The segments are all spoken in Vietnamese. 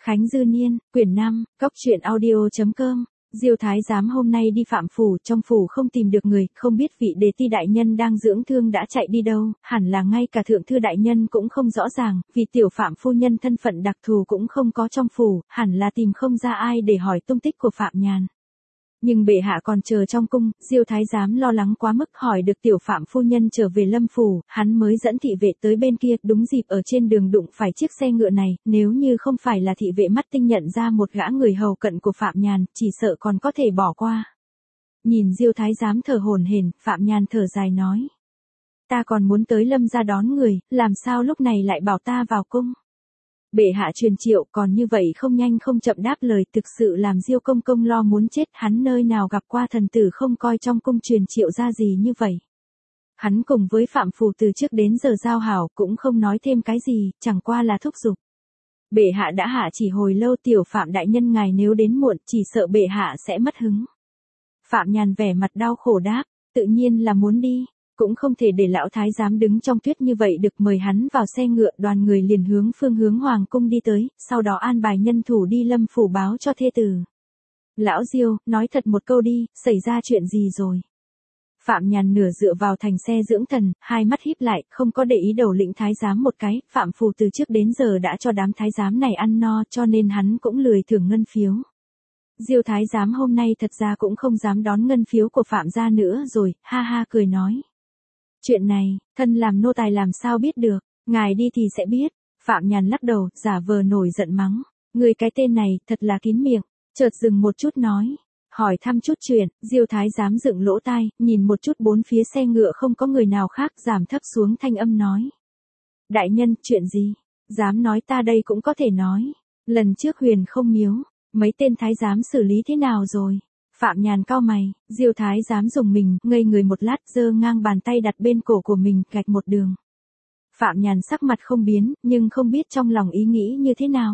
Khánh Dư Niên, quyển 5, Cóc truyện audio.com. Diêu Thái Giám hôm nay đi Phạm phủ, trong phủ không tìm được người, không biết vị Đề Ti đại nhân đang dưỡng thương đã chạy đi đâu, hẳn là ngay cả thượng thư đại nhân cũng không rõ ràng, vì tiểu Phạm phu nhân thân phận đặc thù cũng không có trong phủ, hẳn là tìm không ra ai để hỏi tung tích của Phạm Nhàn. Nhưng bệ hạ còn chờ trong cung, Diêu Thái Giám lo lắng quá mức, hỏi được tiểu Phạm phu nhân trở về Lâm phủ, hắn mới dẫn thị vệ tới bên kia, đúng dịp ở trên đường đụng phải chiếc xe ngựa này, nếu như không phải là thị vệ mắt tinh nhận ra một gã người hầu cận của Phạm Nhàn, chỉ sợ còn có thể bỏ qua. Nhìn Diêu Thái Giám thở hổn hển, Phạm Nhàn thở dài nói: "Ta còn muốn tới Lâm gia đón người, làm sao lúc này lại bảo ta vào cung?" Bệ hạ truyền triệu, còn như vậy không nhanh không chậm đáp lời, thực sự làm Diêu công công lo muốn chết, hắn nơi nào gặp qua thần tử không coi trong cung truyền triệu ra gì như vậy. Hắn cùng với Phạm phủ từ trước đến giờ giao hảo, cũng không nói thêm cái gì, chẳng qua là thúc giục. Bệ hạ đã hạ chỉ hồi lâu, tiểu Phạm đại nhân ngài nếu đến muộn, chỉ sợ bệ hạ sẽ mất hứng. Phạm Nhàn vẻ mặt đau khổ đáp: "Tự nhiên là muốn đi. Cũng không thể để lão thái giám đứng trong tuyết như vậy được." Mời hắn vào xe ngựa, đoàn người liền hướng phương hướng hoàng cung đi tới, sau đó an bài nhân thủ đi Lâm phủ báo cho thê tử. "Lão Diêu, nói thật một câu đi, xảy ra chuyện gì rồi?" Phạm Nhàn nửa dựa vào thành xe dưỡng thần, hai mắt híp lại, không có để ý đầu lĩnh thái giám một cái, Phạm phủ từ trước đến giờ đã cho đám thái giám này ăn no, cho nên hắn cũng lười thưởng ngân phiếu. Diêu thái giám hôm nay thật ra cũng không dám đón ngân phiếu của Phạm gia nữa rồi, ha ha cười nói: "Chuyện này, thân làm nô tài làm sao biết được, ngài đi thì sẽ biết." Phạm Nhàn lắc đầu, giả vờ nổi giận mắng: "Người cái tên này, thật là kín miệng." Chợt dừng một chút nói: "Hỏi thăm chút chuyện." Diêu thái giám dựng lỗ tai, nhìn một chút bốn phía xe ngựa không có người nào khác, giảm thấp xuống thanh âm nói: "Đại nhân, chuyện gì? Dám nói ta đây cũng có thể nói. Lần trước Huyền không miếu, mấy tên thái giám xử lý thế nào rồi?" Phạm Nhàn cau mày, Diêu thái giám dùng mình, ngây người một lát, giơ ngang bàn tay đặt bên cổ của mình, gạch một đường. Phạm Nhàn sắc mặt không biến, nhưng không biết trong lòng ý nghĩ như thế nào.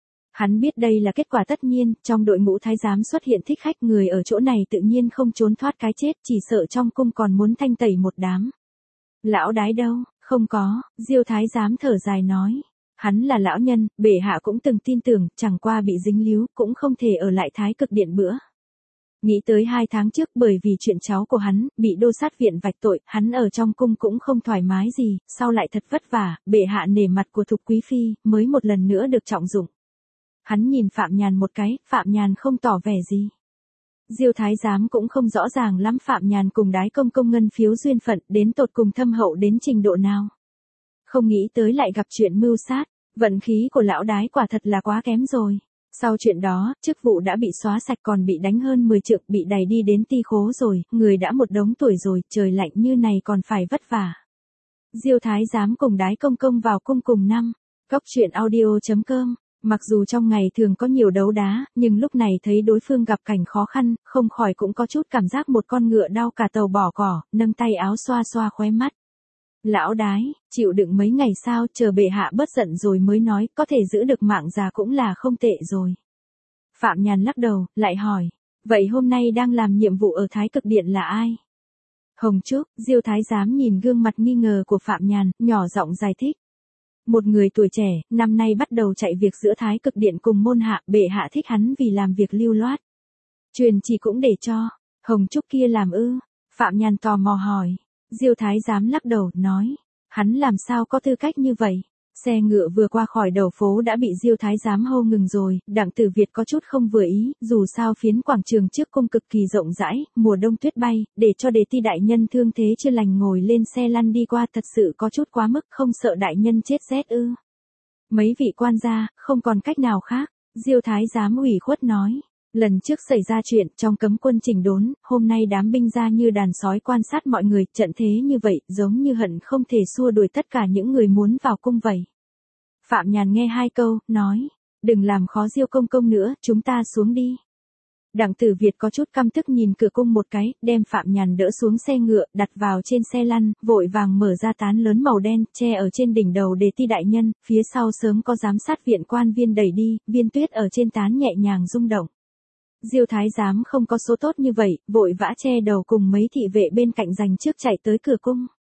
Hắn biết đây là kết quả tất nhiên, trong đội ngũ thái giám xuất hiện thích khách, người ở chỗ này tự nhiên không trốn thoát cái chết, chỉ sợ trong cung còn muốn thanh tẩy một đám. "Lão đái đâu?" "Không có." Diêu thái giám thở dài nói: "Hắn là lão nhân, bệ hạ cũng từng tin tưởng, chẳng qua bị dính líu, cũng không thể ở lại Thái Cực Điện bữa. Nghĩ tới 2 tháng trước, bởi vì chuyện cháu của hắn bị đô sát viện vạch tội, hắn ở trong cung cũng không thoải mái gì, sau lại thật vất vả, bệ hạ nể mặt của Thục quý phi, mới một lần nữa được trọng dụng." Hắn nhìn Phạm Nhàn một cái, Phạm Nhàn không tỏ vẻ gì. Diêu thái giám cũng không rõ ràng lắm Phạm Nhàn cùng Đái công công ngân phiếu duyên phận đến tột cùng thâm hậu đến trình độ nào. Không nghĩ tới lại gặp chuyện mưu sát, vận khí của lão Đái quả thật là quá kém rồi. Sau chuyện đó, chức vụ đã bị xóa sạch, còn bị đánh hơn 10 trượng, bị đày đi đến ti khố rồi, người đã một đống tuổi rồi, trời lạnh như này còn phải vất vả. Diêu thái giám cùng Đái công công vào cung cùng năm. Cóc truyện audio.com. Mặc dù trong ngày thường có nhiều đấu đá, nhưng lúc này thấy đối phương gặp cảnh khó khăn, không khỏi cũng có chút cảm giác một con ngựa đau cả tàu bỏ cỏ, nâng tay áo xoa xoa khóe mắt. "Lão Đái, chịu đựng mấy ngày sao, chờ bệ hạ bớt giận rồi mới nói, có thể giữ được mạng già cũng là không tệ rồi." Phạm Nhàn lắc đầu, lại hỏi: "Vậy hôm nay đang làm nhiệm vụ ở Thái Cực Điện là ai?" "Hồng Trúc." Diêu thái giám nhìn gương mặt nghi ngờ của Phạm Nhàn, nhỏ giọng giải thích: "Một người tuổi trẻ, năm nay bắt đầu chạy việc giữa Thái Cực Điện cùng môn hạ, bệ hạ thích hắn vì làm việc lưu loát. Truyền chỉ cũng để cho Hồng Trúc kia làm ư?" Phạm Nhàn tò mò hỏi. Diêu thái giám lắc đầu, nói: "Hắn làm sao có tư cách như vậy." Xe ngựa vừa qua khỏi đầu phố đã bị Diêu thái giám hô ngừng rồi, Đặng Tử Việt có chút không vừa ý, dù sao phiến quảng trường trước cung cực kỳ rộng rãi, mùa đông tuyết bay, để cho Đề Ti đại nhân thương thế chưa lành ngồi lên xe lăn đi qua thật sự có chút quá mức, không sợ đại nhân chết rét ư? Mấy vị quan gia, không còn cách nào khác. Diêu thái giám ủy khuất nói: "Lần trước xảy ra chuyện trong cấm quân chỉnh đốn, hôm nay đám binh ra như đàn sói quan sát mọi người, trận thế như vậy, giống như hận không thể xua đuổi tất cả những người muốn vào cung vậy." Phạm Nhàn nghe 2 câu, nói: "Đừng làm khó Diêu công công nữa, chúng ta xuống đi." Đặng Tử Việt có chút căm tức nhìn cửa cung một cái, đem Phạm Nhàn đỡ xuống xe ngựa, đặt vào trên xe lăn, vội vàng mở ra tán lớn màu đen, che ở trên đỉnh đầu Đề Ti đại nhân, phía sau sớm có giám sát viện quan viên đẩy đi, viên tuyết ở trên tán nhẹ nhàng rung động. Diêu thái giám không có số tốt như vậy, vội vã che đầu cùng mấy thị vệ bên cạnh giành trước chạy tới cửa cung.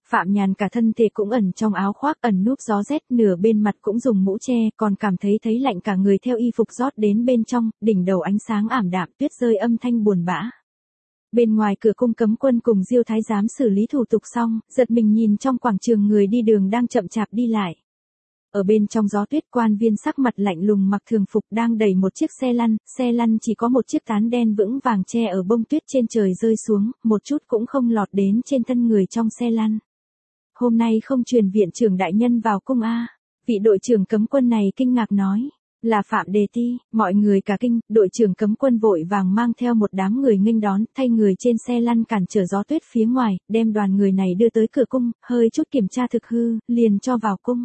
Phạm Nhàn cả thân thể cũng ẩn trong áo khoác ẩn núp gió rét, nửa bên mặt cũng dùng mũ che, còn cảm thấy lạnh cả người theo y phục rót đến bên trong, đỉnh đầu ánh sáng ảm đạm, tuyết rơi âm thanh buồn bã. Bên ngoài cửa cung cấm quân cùng Diêu thái giám xử lý thủ tục xong, giật mình nhìn trong quảng trường người đi đường đang chậm chạp đi lại. Ở bên trong gió tuyết, quan viên sắc mặt lạnh lùng mặc thường phục đang đẩy một chiếc xe lăn chỉ có một chiếc tán đen vững vàng che ở bông tuyết trên trời rơi xuống, một chút cũng không lọt đến trên thân người trong xe lăn. Hôm nay không truyền viện trưởng đại nhân vào cung a? Vị đội trưởng cấm quân này kinh ngạc nói. Là Phạm Đề Ti. Mọi người cả kinh, đội trưởng cấm quân vội vàng mang theo một đám người nghênh đón, thay người trên xe lăn cản trở gió tuyết phía ngoài, đem đoàn người này đưa tới cửa cung, hơi chút kiểm tra thực hư, liền cho vào cung.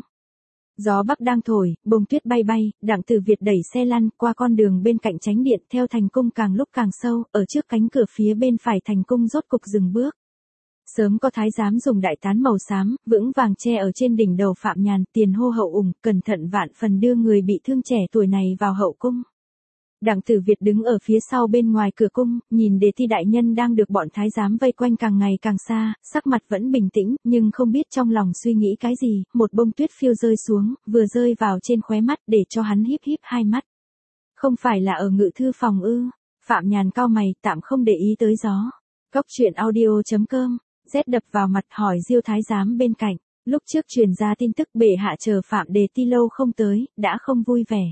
Gió bắc đang thổi, bông tuyết bay bay, Đặng Tử Việt đẩy xe lăn qua con đường bên cạnh chánh điện theo thành cung càng lúc càng sâu, ở trước cánh cửa phía bên phải thành cung rốt cục dừng bước. Sớm có thái giám dùng đại tán màu xám, vững vàng che ở trên đỉnh đầu Phạm Nhàn, tiền hô hậu ủng, cẩn thận vạn phần đưa người bị thương trẻ tuổi này vào hậu cung. Đặng Tử Việt đứng ở phía sau bên ngoài cửa cung, nhìn Đề Ti đại nhân đang được bọn thái giám vây quanh càng ngày càng xa, sắc mặt vẫn bình tĩnh, nhưng không biết trong lòng suy nghĩ cái gì, một bông tuyết phiêu rơi xuống, vừa rơi vào trên khóe mắt để cho hắn híp híp hai mắt. Không phải là ở ngự thư phòng ư? Phạm Nhàn cau mày, tạm không để ý tới gió. Cóc truyện audio.com, rét đập vào mặt hỏi Diêu thái giám bên cạnh, lúc trước truyền ra tin tức bệ hạ chờ Phạm Đề Ti lâu không tới, đã không vui vẻ.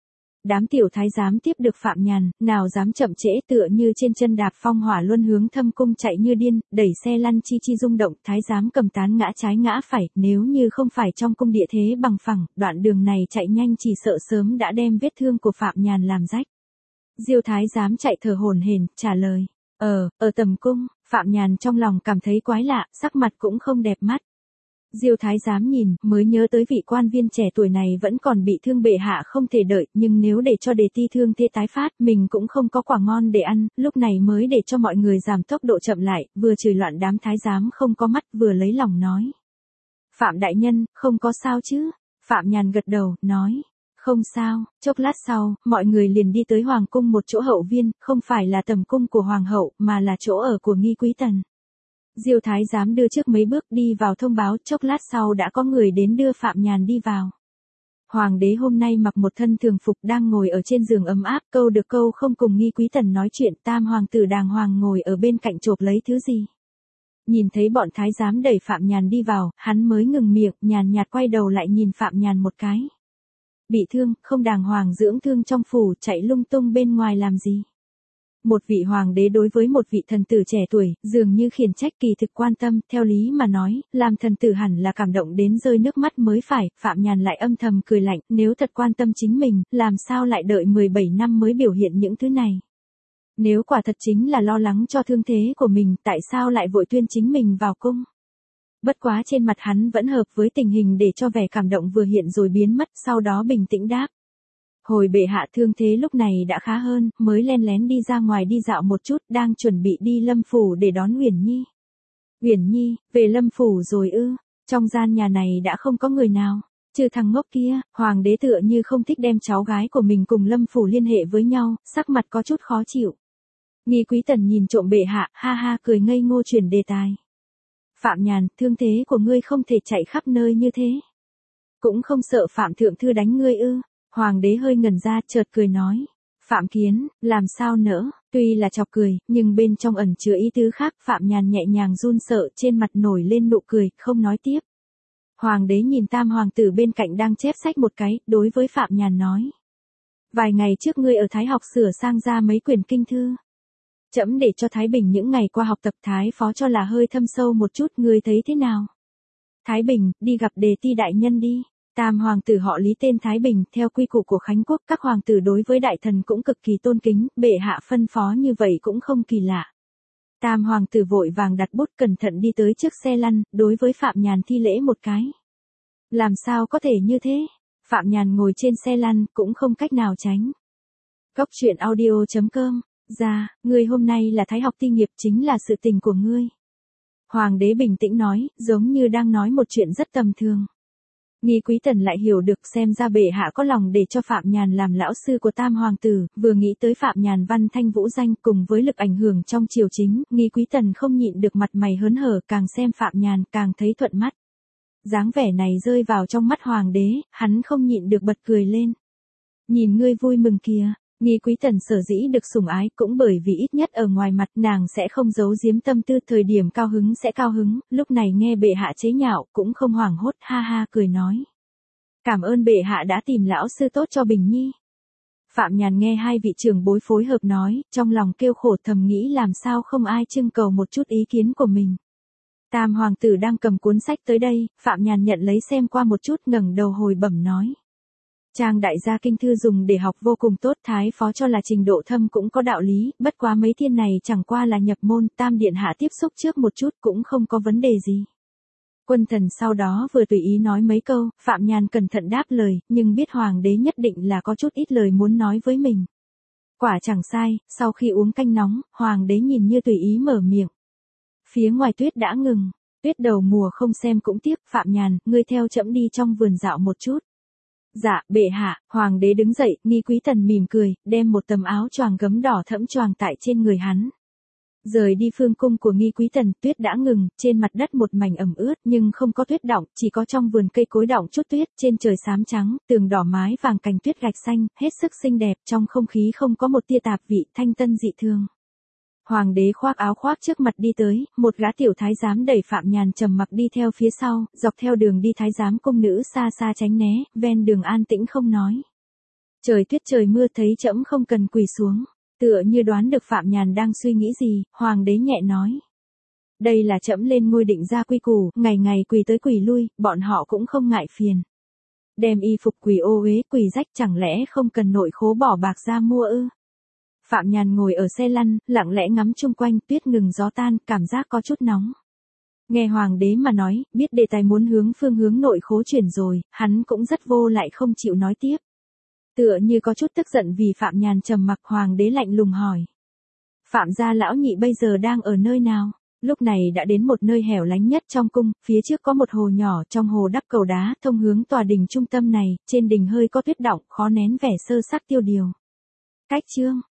Đám tiểu thái giám tiếp được Phạm Nhàn, nào dám chậm trễ, tựa như trên chân đạp phong hỏa luân hướng thâm cung chạy như điên, đẩy xe lăn chi chi rung động, thái giám cầm tán ngã trái ngã phải, nếu như không phải trong cung địa thế bằng phẳng, đoạn đường này chạy nhanh chỉ sợ sớm đã đem vết thương của Phạm Nhàn làm rách. Diêu thái giám chạy thở hổn hển, trả lời, ở tầm cung. Phạm Nhàn trong lòng cảm thấy quái lạ, sắc mặt cũng không đẹp mắt. Diêu thái giám nhìn, mới nhớ tới vị quan viên trẻ tuổi này vẫn còn bị thương, bệ hạ không thể đợi, nhưng nếu để cho Đề Ti thương thế tái phát, mình cũng không có quả ngon để ăn, lúc này mới để cho mọi người giảm tốc độ chậm lại, vừa chửi loạn đám thái giám không có mắt, vừa lấy lòng nói. Phạm đại nhân, không có sao chứ? Phạm Nhàn gật đầu, nói. Không sao. Chốc lát sau, mọi người liền đi tới hoàng cung, một chỗ hậu viên, không phải là tầm cung của hoàng hậu, mà là chỗ ở của Nghi Quý Tần. Diêu thái giám đưa trước mấy bước đi vào thông báo, chốc lát sau đã có người đến đưa Phạm Nhàn đi vào. Hoàng đế hôm nay mặc một thân thường phục đang ngồi ở trên giường ấm áp, câu được câu không cùng Nghi Quý Tần nói chuyện, tam hoàng tử đàng hoàng ngồi ở bên cạnh chộp lấy thứ gì. Nhìn thấy bọn thái giám đẩy Phạm Nhàn đi vào, hắn mới ngừng miệng, nhàn nhạt quay đầu lại nhìn Phạm Nhàn một cái. Bị thương, không đàng hoàng dưỡng thương trong phủ, chạy lung tung bên ngoài làm gì? Một vị hoàng đế đối với một vị thần tử trẻ tuổi, dường như khiển trách, kỳ thực quan tâm, theo lý mà nói, làm thần tử hẳn là cảm động đến rơi nước mắt mới phải. Phạm Nhàn lại âm thầm cười lạnh, nếu thật quan tâm chính mình, làm sao lại đợi 17 năm mới biểu hiện những thứ này? Nếu quả thật chính là lo lắng cho thương thế của mình, tại sao lại vội tuyên chính mình vào cung? Bất quá trên mặt hắn vẫn hợp với tình hình để cho vẻ cảm động vừa hiện rồi biến mất, sau đó bình tĩnh đáp. Hồi bệ hạ thương thế lúc này đã khá hơn, mới len lén đi ra ngoài đi dạo một chút, đang chuẩn bị đi Lâm phủ để đón Uyển Nhi. Uyển Nhi, về Lâm phủ rồi ư? Trong gian nhà này đã không có người nào, trừ thằng ngốc kia. Hoàng đế tựa như không thích đem cháu gái của mình cùng Lâm phủ liên hệ với nhau, sắc mặt có chút khó chịu. Nghi Quý Tần nhìn trộm bệ hạ, ha ha cười ngây ngô chuyển đề tài. Phạm Nhàn, thương thế của ngươi không thể chạy khắp nơi như thế. Cũng không sợ Phạm thượng thư đánh ngươi ư? Hoàng đế hơi ngẩn ra, chợt cười nói. Phạm Kiến, làm sao nỡ? Tuy là chọc cười, nhưng bên trong ẩn chứa ý tứ khác. Phạm Nhàn nhẹ nhàng run sợ, trên mặt nổi lên nụ cười, không nói tiếp. Hoàng đế nhìn tam hoàng tử bên cạnh đang chép sách một cái, đối với Phạm Nhàn nói. Vài ngày trước ngươi ở Thái học sửa sang ra mấy quyển kinh thư. Trẫm để cho Thái Bình những ngày qua học tập, Thái phó cho là hơi thâm sâu một chút, ngươi thấy thế nào? Thái Bình, đi gặp Đề Ti đại nhân đi. Tam hoàng tử họ Lý tên Thái Bình, theo quy củ của Khánh quốc, các hoàng tử đối với đại thần cũng cực kỳ tôn kính, bệ hạ phân phó như vậy cũng không kỳ lạ. Tam hoàng tử vội vàng đặt bút cẩn thận đi tới trước xe lăn, đối với Phạm Nhàn thi lễ một cái. Làm sao có thể như thế? Phạm Nhàn ngồi trên xe lăn, cũng không cách nào tránh. Cóc truyện audio.com, ra, ngươi hôm nay là Thái học ti nghiệp, chính là sự tình của ngươi. Hoàng đế bình tĩnh nói, giống như đang nói một chuyện rất tầm thường. Nghi Quý Tần lại hiểu được xem ra bệ hạ có lòng để cho Phạm Nhàn làm lão sư của Tam Hoàng tử, vừa nghĩ tới Phạm Nhàn văn thanh vũ danh cùng với lực ảnh hưởng trong triều chính, Nghi Quý Tần không nhịn được mặt mày hớn hở, càng xem Phạm Nhàn càng thấy thuận mắt. Dáng vẻ này rơi vào trong mắt Hoàng đế, hắn không nhịn được bật cười lên. Nhìn ngươi vui mừng kìa. Nghi Quý Tần sở dĩ được sủng ái cũng bởi vì ít nhất ở ngoài mặt nàng sẽ không giấu giếm tâm tư, thời điểm cao hứng sẽ cao hứng, lúc này nghe bệ hạ chế nhạo cũng không hoảng hốt, ha ha cười nói. Cảm ơn bệ hạ đã tìm lão sư tốt cho Bình Nhi. Phạm Nhàn nghe hai vị trưởng bối phối hợp nói, trong lòng kêu khổ thầm nghĩ làm sao không ai trưng cầu một chút ý kiến của mình. Tam Hoàng tử đang cầm cuốn sách tới đây, Phạm Nhàn nhận lấy xem qua một chút ngẩng đầu hồi bẩm nói. Trang đại gia kinh thư dùng để học vô cùng tốt, thái phó cho là trình độ thâm cũng có đạo lý, bất quá mấy thiên này chẳng qua là nhập môn, Tam điện hạ tiếp xúc trước một chút cũng không có vấn đề gì. Quân thần sau đó vừa tùy ý nói mấy câu, Phạm Nhàn cẩn thận đáp lời, nhưng biết Hoàng đế nhất định là có chút ít lời muốn nói với mình. Quả chẳng sai, sau khi uống canh nóng, Hoàng đế nhìn như tùy ý mở miệng. Phía ngoài tuyết đã ngừng, tuyết đầu mùa không xem cũng tiếc, Phạm Nhàn, ngươi theo trẫm đi trong vườn dạo một chút. Dạ, bệ hạ. Hoàng đế đứng dậy, Nghi Quý Tần mỉm cười, đem một tấm áo choàng gấm đỏ thẫm choàng tại trên người hắn. Rời đi phương cung của Nghi Quý Tần, tuyết đã ngừng, trên mặt đất một mảnh ẩm ướt nhưng không có tuyết đọng, chỉ có trong vườn cây cối đọng chút tuyết, trên trời xám trắng, tường đỏ mái vàng cành tuyết gạch xanh, hết sức xinh đẹp, trong không khí không có một tia tạp vị, thanh tân dị thường. Hoàng đế khoác áo khoác trước mặt đi tới, một gã tiểu thái giám đẩy Phạm Nhàn trầm mặc đi theo phía sau, dọc theo đường đi thái giám cung nữ xa xa tránh né, ven đường an tĩnh không nói. Trời tuyết trời mưa thấy trẫm không cần quỳ xuống, tựa như đoán được Phạm Nhàn đang suy nghĩ gì, Hoàng đế nhẹ nói. Đây là trẫm lên ngôi định ra quy củ, ngày ngày quỳ tới quỳ lui, bọn họ cũng không ngại phiền. Đem y phục quỳ ô uế quỳ rách chẳng lẽ không cần nội khố bỏ bạc ra mua ư? Phạm Nhàn ngồi ở xe lăn, lặng lẽ ngắm chung quanh, tuyết ngừng gió tan, cảm giác có chút nóng. Nghe Hoàng đế mà nói, biết đề tài muốn phương hướng nội khố chuyển rồi, hắn cũng rất vô lại không chịu nói tiếp. Tựa như có chút tức giận vì Phạm Nhàn trầm mặc, Hoàng đế lạnh lùng hỏi. Phạm gia lão nhị bây giờ đang ở nơi nào? Lúc này đã đến một nơi hẻo lánh nhất trong cung, phía trước có một hồ nhỏ, trong hồ đắp cầu đá, thông hướng tòa đình trung tâm này, trên đình hơi có tuyết đọng, khó nén vẻ sơ sắc tiêu điều. Cách chương